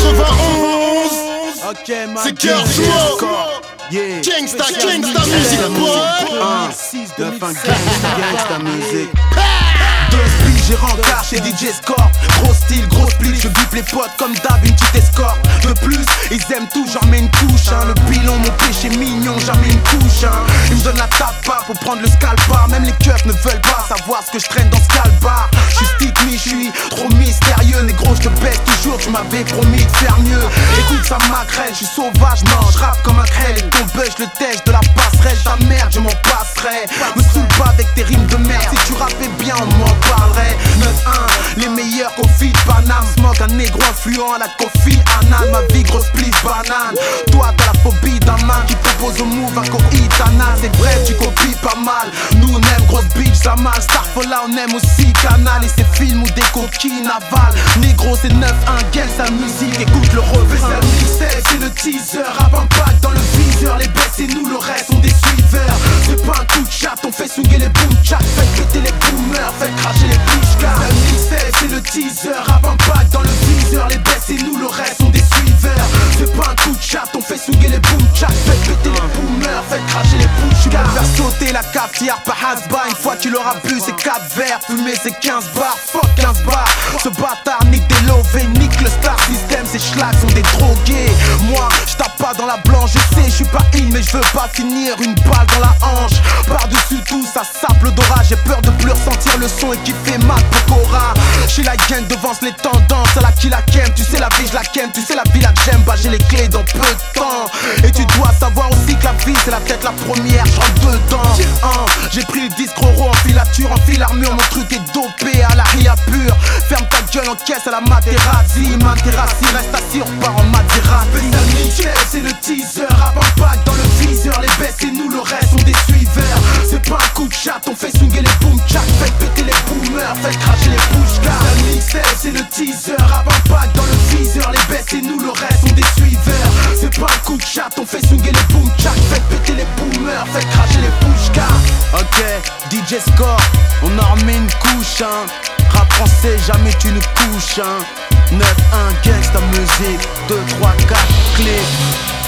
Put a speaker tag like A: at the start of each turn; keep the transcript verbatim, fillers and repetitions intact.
A: quatre-vingt-onze.
B: Ok, man.
A: C'est Cœur Joie.
B: Yeah.
A: Gangsta, gangsta music, boy.
B: un, neuf, un, gangsta, gangsta music. Deux splits, j'ai rencard chez D J Score. Gros style, gros split, je bip les potes comme d'hab, une petite escorte. De plus, ils aiment tout, j'en mets une couche hein. Le pilon, mon péché mignon, j'en mets une couche hein. Ils me donnent la tapa pour prendre le scalpa. Même les keufs ne veulent pas savoir ce que je traîne dans ce calbar. J'suis stick me, j'suis trop mystérieux. Négro, j'te baisse toujours, tu m'avais promis de faire mieux. Écoute ça maquerelle, j'suis sauvage, non, j'rappe comme un crêle. Et ton buzz, le tèche de la passerelle. Ta merde, je m'en passerai. Me saoule pas avec tes rimes de merde. Si tu rappais bien, on m'en parlerait. Neuf un, les meilleurs confits de Paname. Smoke un négro influent à la Kofi Annan. Ma vie grosse plis banane. Toi t'as la phobie d'un man qui propose au move un Koitana. C'est vrai tu copies pas mal. Nous on aime grosse bitch ça mal. Starfola on aime aussi Canal. Et ces films ou des coquilles navales. Négro c'est neuf un, gueule sa musique. Écoute le refrain. C'est le teaser, rap impact dans le viseur. Les baisses et nous le reste on des suiveurs. C'est pas un coup de chat, on fait swinguer les boom chat. Faites péter les boomers, faites cracher les pushkas. C'est le teaser, rap impact dans le viseur. Les baisses et nous le reste on des suiveurs. C'est pas un coup de chat, on fait swinguer les boom chat. Faites péter les boomers, faites cracher les pushkas. Faire sauter la cafetière par Hasba. Une fois tu l'auras bu c'est quatre verres. Fumer c'est quinze bars, fuck quinze bars. Ce bâtard nique des lovés, nique le star system. Ces schlags sont des drogués. Moi j'tape pas dans la blanche, je sais j'suis pas in mais je veux pas finir une balle dans la hanche. Par-dessus tout ça sape l'odorat. J'ai peur de plus ressentir le son et qui fait mal pour Cora. J'suis la gang devance les tendances. À la qui la kem, tu sais la vie je la kem. Tu sais la vie là que j'aime, bah j'ai les clés dans peu de temps. Et tu dois savoir aussi que la vie c'est la tête la première, j'rentre dedans hein. J'ai pris le disque roro en filature, en fil armure. Mon truc est dopé à la ria pure. Ferme ta gueule en caisse à la Materazzi. Materazzi reste assis, on repart en Materazzi. C'est le teaser, rap impact dans le viseur. Les baisses et nous le reste on des suiveurs. C'est pas un coup de chat, on fait swinguer les boom chat. Faites péter les boomers, faites cracher les pushkas. C'est le teaser, rap impact dans le viseur. Les baisses et nous le reste on des suiveurs. C'est pas un coup de chat, on fait swinguer les boom chat. Faites péter les boomers, faites cracher les pushkas. Ok, D J Score, on en remet une couche hein. Rap français, jamais tu ne couches hein. neuf un, gangsta musique, deux, trois, quatre, clés.